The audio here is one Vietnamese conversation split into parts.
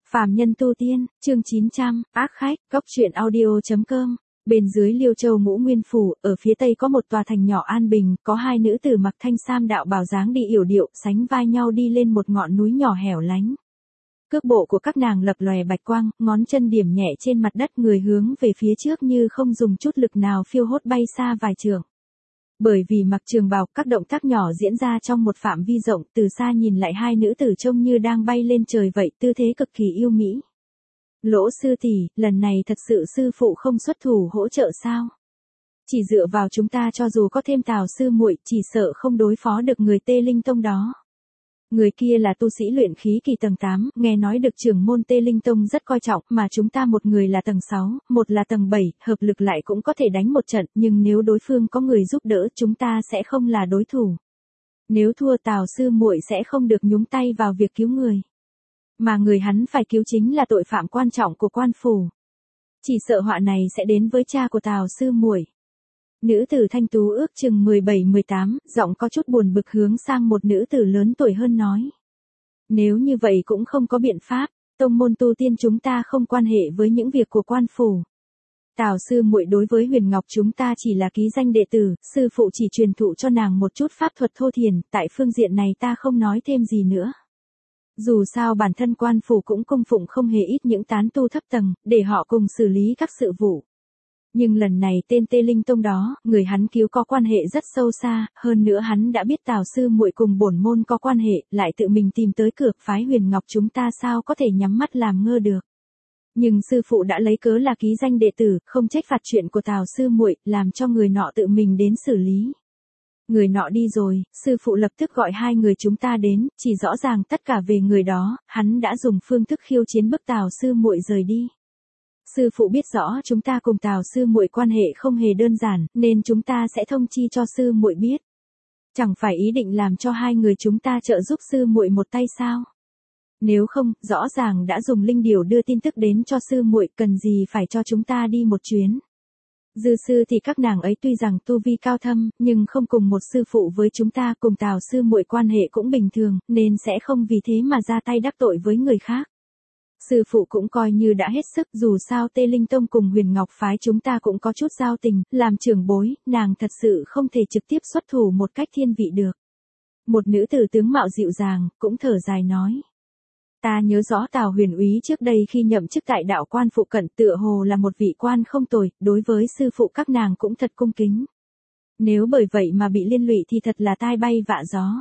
Phàm nhân tu tiên, chương 900, ác khách, góc truyện audio.com. Bên dưới Liêu Châu Ngũ Nguyên Phủ, ở phía tây có một tòa thành nhỏ an bình, có hai nữ tử mặc thanh sam đạo bào dáng đi yểu điệu, sánh vai nhau đi lên một ngọn núi nhỏ hẻo lánh. Cước bộ của các nàng lập lòe bạch quang, ngón chân điểm nhẹ trên mặt đất, người hướng về phía trước như không dùng chút lực nào phiêu hốt bay xa vài trượng. Bởi vì mặc trường bào, các động tác nhỏ diễn ra trong một phạm vi rộng, từ xa nhìn lại hai nữ tử trông như đang bay lên trời vậy, tư thế cực kỳ yêu mỹ. Lỗ sư tỷ, lần này thật sự sư phụ không xuất thủ hỗ trợ sao? Chỉ dựa vào chúng ta cho dù có thêm Tào sư muội, chỉ sợ không đối phó được người Tê Linh Tông đó. Người kia là tu sĩ luyện khí kỳ tầng 8, nghe nói được trưởng môn Tê Linh Tông rất coi trọng, mà chúng ta một người là tầng 6, một là tầng 7, hợp lực lại cũng có thể đánh một trận, nhưng nếu đối phương có người giúp đỡ, chúng ta sẽ không là đối thủ. Nếu thua, Tào sư muội sẽ không được nhúng tay vào việc cứu người. Mà người hắn phải cứu chính là tội phạm quan trọng của quan phủ. Chỉ sợ họa này sẽ đến với cha của Tào sư muội. Nữ tử thanh tú ước chừng 17-18, giọng có chút buồn bực hướng sang một nữ tử lớn tuổi hơn nói. Nếu như vậy cũng không có biện pháp, tông môn tu tiên chúng ta không quan hệ với những việc của quan phủ. Tào sư muội đối với Huyền Ngọc chúng ta chỉ là ký danh đệ tử, sư phụ chỉ truyền thụ cho nàng một chút pháp thuật thô thiển, tại phương diện này ta không nói thêm gì nữa. Dù sao bản thân quan phủ cũng cung phụng không hề ít những tán tu thấp tầng, để họ cùng xử lý các sự vụ. Nhưng lần này tên Tê Linh Tông đó, người hắn cứu có quan hệ rất sâu xa, hơn nữa hắn đã biết Tào sư muội cùng bổn môn có quan hệ, lại tự mình tìm tới cửa, phái Huyền Ngọc chúng ta sao có thể nhắm mắt làm ngơ được. Nhưng sư phụ đã lấy cớ là ký danh đệ tử, không trách phạt chuyện của Tào sư muội, làm cho người nọ tự mình đến xử lý. Người nọ đi rồi, sư phụ lập tức gọi hai người chúng ta đến, chỉ rõ ràng tất cả về người đó, hắn đã dùng phương thức khiêu chiến bức Tào sư muội rời đi. Sư phụ biết rõ chúng ta cùng Tào sư muội quan hệ không hề đơn giản, nên chúng ta sẽ thông chi cho sư muội biết. Chẳng phải ý định làm cho hai người chúng ta trợ giúp sư muội một tay sao? Nếu không, rõ ràng đã dùng linh điểu đưa tin tức đến cho sư muội, cần gì phải cho chúng ta đi một chuyến. Dư sư thì các nàng ấy tuy rằng tu vi cao thâm, nhưng không cùng một sư phụ với chúng ta, cùng Tào sư muội quan hệ cũng bình thường, nên sẽ không vì thế mà ra tay đắc tội với người khác. Sư phụ cũng coi như đã hết sức, dù sao Tê Linh Tông cùng Huyền Ngọc phái chúng ta cũng có chút giao tình, làm trưởng bối, nàng thật sự không thể trực tiếp xuất thủ một cách thiên vị được. Một nữ tử tướng mạo dịu dàng, cũng thở dài nói. Ta nhớ rõ Tào huyền úy trước đây khi nhậm chức tại đạo quan phụ cận tựa hồ là một vị quan không tồi, đối với sư phụ các nàng cũng thật cung kính. Nếu bởi vậy mà bị liên lụy thì thật là tai bay vạ gió.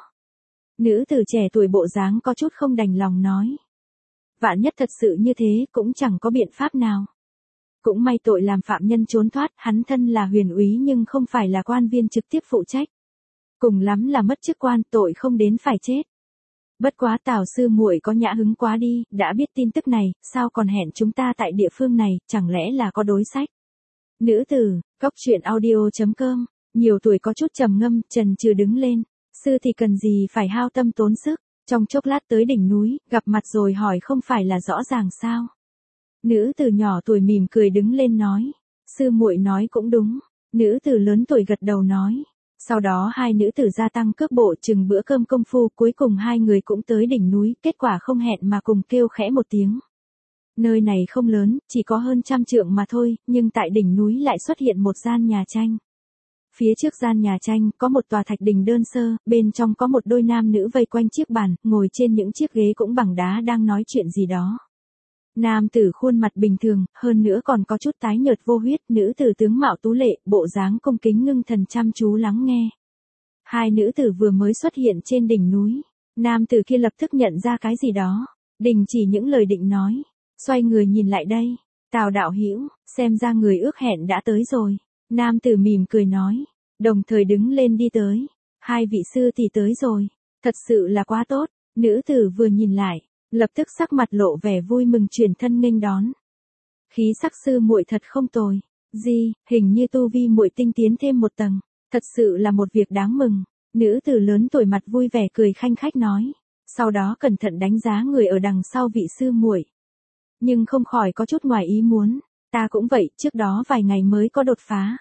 Nữ tử trẻ tuổi bộ dáng có chút không đành lòng nói. Vạn nhất thật sự như thế cũng chẳng có biện pháp nào. Cũng may tội làm phạm nhân trốn thoát, hắn thân là huyền úy nhưng không phải là quan viên trực tiếp phụ trách. Cùng lắm là mất chức quan, tội không đến phải chết. Bất quá Tào sư muội có nhã hứng quá đi, đã biết tin tức này, sao còn hẹn chúng ta tại địa phương này, chẳng lẽ là có đối sách. Nữ tử, góc truyện audio.com, nhiều tuổi có chút trầm ngâm, chần chừ đứng lên. Sư thì cần gì phải hao tâm tốn sức. Trong chốc lát tới đỉnh núi, gặp mặt rồi hỏi không phải là rõ ràng sao. Nữ tử nhỏ tuổi mỉm cười đứng lên nói. Sư muội nói cũng đúng. Nữ tử lớn tuổi gật đầu nói. Sau đó hai nữ tử gia tăng cước bộ chừng bữa cơm công phu, cuối cùng hai người cũng tới đỉnh núi, kết quả không hẹn mà cùng kêu khẽ một tiếng. Nơi này không lớn, chỉ có hơn 100 trượng mà thôi, nhưng tại đỉnh núi lại xuất hiện một gian nhà tranh. Phía trước gian nhà tranh, có một tòa thạch đình đơn sơ, bên trong có một đôi nam nữ vây quanh chiếc bàn, ngồi trên những chiếc ghế cũng bằng đá đang nói chuyện gì đó. Nam tử khuôn mặt bình thường, hơn nữa còn có chút tái nhợt vô huyết, nữ tử tướng mạo tú lệ, bộ dáng cung kính ngưng thần chăm chú lắng nghe. Hai nữ tử vừa mới xuất hiện trên đỉnh núi, nam tử kia lập tức nhận ra cái gì đó, đình chỉ những lời định nói, xoay người nhìn lại đây. Tào đạo hữu, xem ra người ước hẹn đã tới rồi. Nam tử mỉm cười nói, đồng thời đứng lên đi tới. Hai vị sư thì tới rồi, thật sự là quá tốt. Nữ tử vừa nhìn lại, lập tức sắc mặt lộ vẻ vui mừng chuyển thân nghênh đón. Khí sắc sư muội thật không tồi. Hình như tu vi muội tinh tiến thêm một tầng, thật sự là một việc đáng mừng. Nữ tử lớn tuổi mặt vui vẻ cười khanh khách nói, sau đó cẩn thận đánh giá người ở đằng sau vị sư muội. Nhưng không khỏi có chút ngoài ý muốn. Ta cũng vậy, trước đó vài ngày mới có đột phá.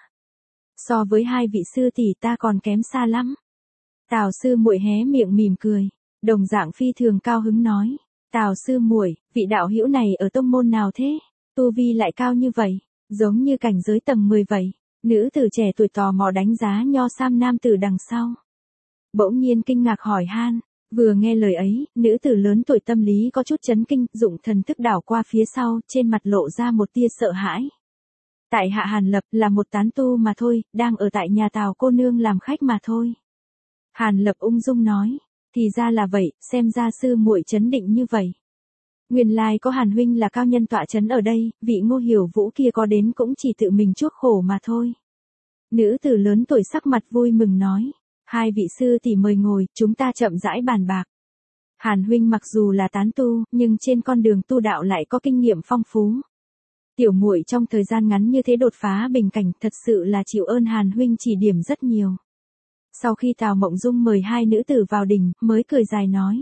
So với hai vị sư tỷ ta còn kém xa lắm. Tào sư muội hé miệng mỉm cười, đồng dạng phi thường cao hứng nói. Tào sư muội, vị đạo hữu này ở tông môn nào thế? Tu vi lại cao như vậy, giống như cảnh giới tầng 10 vậy. Nữ tử trẻ tuổi tò mò đánh giá nho sam nam tử đằng sau. Bỗng nhiên kinh ngạc hỏi han, vừa nghe lời ấy, nữ tử lớn tuổi tâm lý có chút chấn kinh, dụng thần thức đảo qua phía sau, trên mặt lộ ra một tia sợ hãi. Tại hạ Hàn Lập là một tán tu mà thôi, đang ở tại nhà Tào cô nương làm khách mà thôi. Hàn Lập ung dung nói, thì ra là vậy, xem ra sư muội chấn định như vậy. Nguyên lai có Hàn huynh là cao nhân tọa chấn ở đây, vị Ngô Hiểu Vũ kia có đến cũng chỉ tự mình chuốc khổ mà thôi. Nữ tử lớn tuổi sắc mặt vui mừng nói, hai vị sư tỷ mời ngồi, chúng ta chậm rãi bàn bạc. Hàn huynh mặc dù là tán tu, nhưng trên con đường tu đạo lại có kinh nghiệm phong phú. Tiểu muội trong thời gian ngắn như thế đột phá bình cảnh, thật sự là chịu ơn Hàn huynh chỉ điểm rất nhiều. Sau khi Tào Mộng Dung mời hai nữ tử vào đình, mới cười dài nói.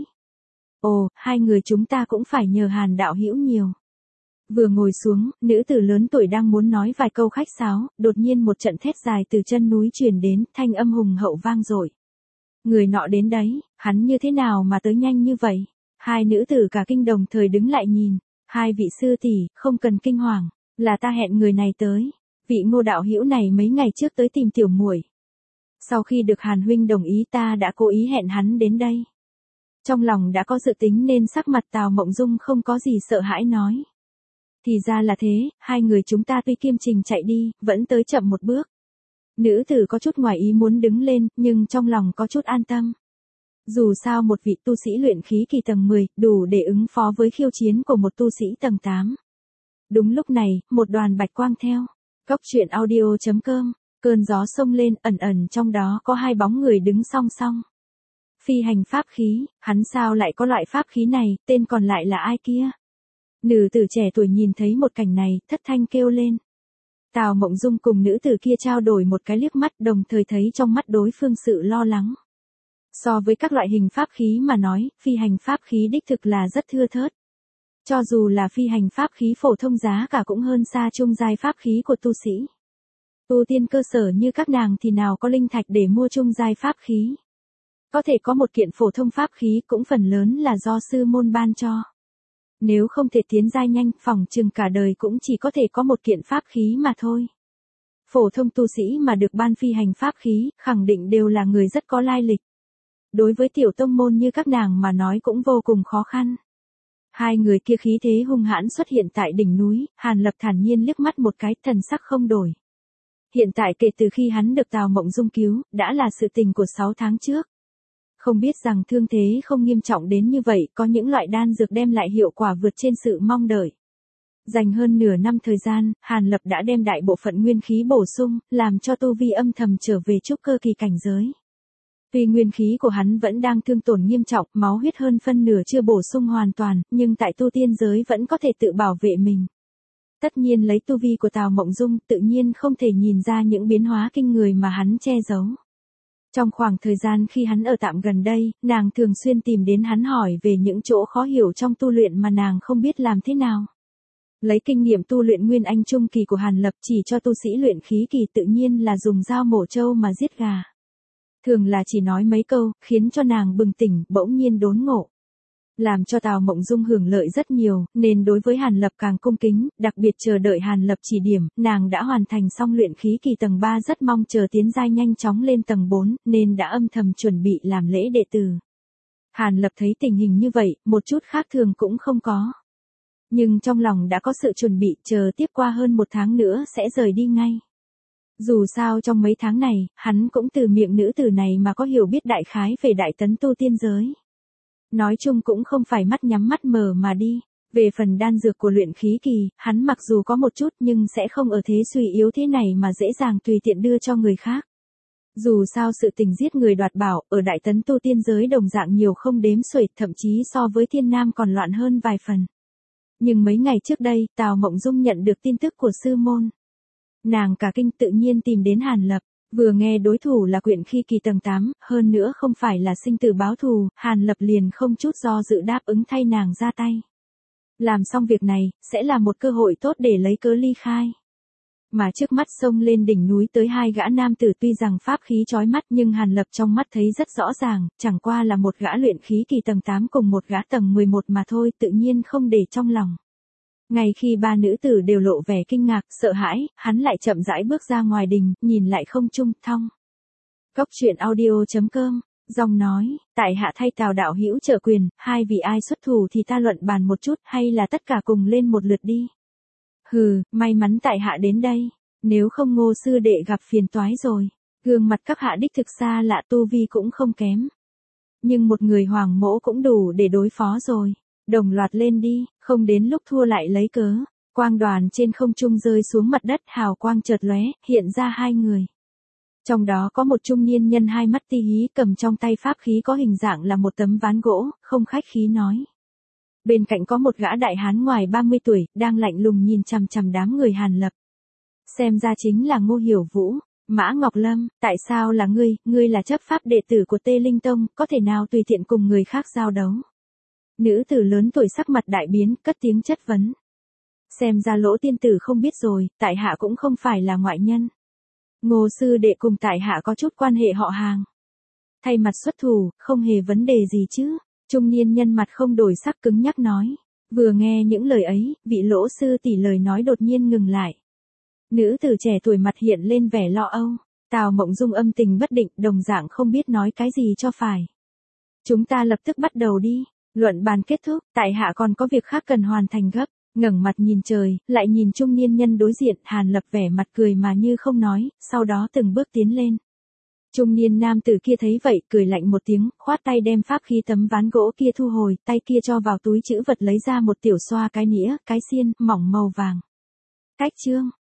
Ồ, hai người chúng ta cũng phải nhờ Hàn đạo hữu nhiều. Vừa ngồi xuống, nữ tử lớn tuổi đang muốn nói vài câu khách sáo, đột nhiên một trận thét dài từ chân núi truyền đến, thanh âm hùng hậu vang dội. Người nọ đến đấy, hắn như thế nào mà tới nhanh như vậy? Hai nữ tử cả kinh đồng thời đứng lại nhìn. Hai vị sư tỷ, không cần kinh hoàng, là ta hẹn người này tới. Vị Ngô đạo hữu này mấy ngày trước tới tìm tiểu muội. Sau khi được Hàn huynh đồng ý ta đã cố ý hẹn hắn đến đây. Trong lòng đã có dự tính nên sắc mặt Tào Mộng Dung không có gì sợ hãi nói. Thì ra là thế, hai người chúng ta tuy kiêm trình chạy đi, vẫn tới chậm một bước. Nữ tử có chút ngoài ý muốn đứng lên, nhưng trong lòng có chút an tâm. Dù sao một vị tu sĩ luyện khí kỳ tầng 10, đủ để ứng phó với khiêu chiến của một tu sĩ tầng 8. Đúng lúc này, một đoàn bạch quang theo. Cốc truyện audio.com, cơn gió xông lên, ẩn ẩn trong đó có hai bóng người đứng song song. Phi hành pháp khí, hắn sao lại có loại pháp khí này, tên còn lại là ai kia? Nữ tử trẻ tuổi nhìn thấy một cảnh này, thất thanh kêu lên. Tào Mộng Dung cùng nữ tử kia trao đổi một cái liếc mắt, đồng thời thấy trong mắt đối phương sự lo lắng. So với các loại hình pháp khí mà nói, phi hành pháp khí đích thực là rất thưa thớt. Cho dù là phi hành pháp khí phổ thông giá cả cũng hơn xa trung giai pháp khí của tu sĩ. Tu tiên cơ sở như các nàng thì nào có linh thạch để mua trung giai pháp khí. Có thể có một kiện phổ thông pháp khí cũng phần lớn là do sư môn ban cho. Nếu không thể tiến giai nhanh, phỏng chừng cả đời cũng chỉ có thể có một kiện pháp khí mà thôi. Phổ thông tu sĩ mà được ban phi hành pháp khí, khẳng định đều là người rất có lai lịch. Đối với tiểu tông môn như các nàng mà nói cũng vô cùng khó khăn. Hai người kia khí thế hung hãn xuất hiện tại đỉnh núi, Hàn Lập thản nhiên liếc mắt một cái, thần sắc không đổi. Hiện tại kể từ khi hắn được Tào Mộng Dung cứu, đã là sự tình của 6 tháng trước. Không biết rằng thương thế không nghiêm trọng đến như vậy, có những loại đan dược đem lại hiệu quả vượt trên sự mong đợi. Dành hơn nửa năm thời gian, Hàn Lập đã đem đại bộ phận nguyên khí bổ sung, làm cho tu vi âm thầm trở về trúc cơ kỳ cảnh giới. Tuy nguyên khí của hắn vẫn đang thương tổn nghiêm trọng, máu huyết hơn phân nửa chưa bổ sung hoàn toàn, nhưng tại tu tiên giới vẫn có thể tự bảo vệ mình. Tất nhiên lấy tu vi của Tào Mộng Dung, tự nhiên không thể nhìn ra những biến hóa kinh người mà hắn che giấu. Trong khoảng thời gian khi hắn ở tạm gần đây, nàng thường xuyên tìm đến hắn hỏi về những chỗ khó hiểu trong tu luyện mà nàng không biết làm thế nào. Lấy kinh nghiệm tu luyện nguyên anh trung kỳ của Hàn Lập chỉ cho tu sĩ luyện khí kỳ tự nhiên là dùng dao mổ trâu mà giết gà. Thường là chỉ nói mấy câu, khiến cho nàng bừng tỉnh, bỗng nhiên đốn ngộ. Làm cho Tào Mộng Dung hưởng lợi rất nhiều, nên đối với Hàn Lập càng cung kính, đặc biệt chờ đợi Hàn Lập chỉ điểm, nàng đã hoàn thành xong luyện khí kỳ tầng 3 rất mong chờ tiến giai nhanh chóng lên tầng 4, nên đã âm thầm chuẩn bị làm lễ đệ tử. Hàn Lập thấy tình hình như vậy, một chút khác thường cũng không có. Nhưng trong lòng đã có sự chuẩn bị, chờ tiếp qua hơn 1 tháng nữa sẽ rời đi ngay. Dù sao trong mấy tháng này, hắn cũng từ miệng nữ tử này mà có hiểu biết đại khái về đại tấn tu tiên giới. Nói chung cũng không phải mắt nhắm mắt mở mà đi. Về phần đan dược của luyện khí kỳ, hắn mặc dù có một chút nhưng sẽ không ở thế suy yếu thế này mà dễ dàng tùy tiện đưa cho người khác. Dù sao sự tình giết người đoạt bảo, ở đại tấn tu tiên giới đồng dạng nhiều không đếm xuể, thậm chí so với thiên nam còn loạn hơn vài phần. Nhưng mấy ngày trước đây, Tào Mộng Dung nhận được tin tức của sư môn. Nàng cả kinh tự nhiên tìm đến Hàn Lập. Vừa nghe đối thủ là quyển khi kỳ tầng 8, hơn nữa không phải là sinh tử báo thù, Hàn Lập liền không chút do dự đáp ứng thay nàng ra tay. Làm xong việc này, sẽ là một cơ hội tốt để lấy cớ ly khai. mà trước mắt xông lên đỉnh núi tới hai gã nam tử tuy rằng pháp khí chói mắt nhưng Hàn Lập trong mắt thấy rất rõ ràng, chẳng qua là một gã luyện khí kỳ tầng 8 cùng một gã tầng 11 mà thôi, tự nhiên không để trong lòng. Ngay khi ba nữ tử đều lộ vẻ kinh ngạc, sợ hãi, hắn lại chậm rãi bước ra ngoài đình, nhìn lại không trung, thong. Cốc truyện audio.com, dòng nói, tại hạ thay Tào đạo hữu trợ quyền, hai vị ai xuất thủ thì ta luận bàn một chút, hay là tất cả cùng lên một lượt đi. Hừ, may mắn tại hạ đến đây, nếu không Ngô sư đệ gặp phiền toái rồi. Gương mặt các hạ đích thực xa lạ, tu vi cũng không kém. Nhưng một người hoàng mỗ cũng đủ để đối phó rồi. Đồng loạt lên đi, không đến lúc thua lại lấy cớ. Quang đoàn trên không trung rơi xuống mặt đất, hào quang chợt lóe, hiện ra hai người. Trong đó có một trung niên nhân hai mắt ti hí, cầm trong tay pháp khí có hình dạng là một tấm ván gỗ, không khách khí nói. Bên cạnh có một gã đại hán ngoài 30 tuổi, đang lạnh lùng nhìn chằm chằm đám người Hàn Lập. Xem ra chính là Ngô Hiểu Vũ. Mã Ngọc Lâm, tại sao là ngươi là chấp pháp đệ tử của Tê Linh Tông, có thể nào tùy tiện cùng người khác giao đấu? Nữ tử lớn tuổi sắc mặt đại biến, cất tiếng chất vấn. Xem ra Lỗ tiên tử không biết rồi, tại hạ cũng không phải là ngoại nhân. Ngô sư đệ cùng tại hạ có chút quan hệ họ hàng. Thay mặt xuất thủ, không hề vấn đề gì chứ. Trung niên nhân mặt không đổi sắc cứng nhắc nói. Vừa nghe những lời ấy, vị Lỗ sư tỷ lời nói đột nhiên ngừng lại. Nữ tử trẻ tuổi mặt hiện lên vẻ lo âu. Tào Mộng Dung âm tình bất định, đồng dạng không biết nói cái gì cho phải. Chúng ta lập tức bắt đầu đi. Luận bàn kết thúc, tại hạ còn có việc khác cần hoàn thành gấp. Ngẩng mặt nhìn trời, lại nhìn trung niên nhân đối diện, Hàn Lập vẻ mặt cười mà như không nói, sau đó từng bước tiến lên. Trung niên nam tử kia thấy vậy, cười lạnh một tiếng, khoát tay đem pháp khí tấm ván gỗ kia thu hồi, tay kia cho vào túi trữ vật lấy ra một tiểu xoa cái nĩa, cái xiên, mỏng màu vàng. Cách chương.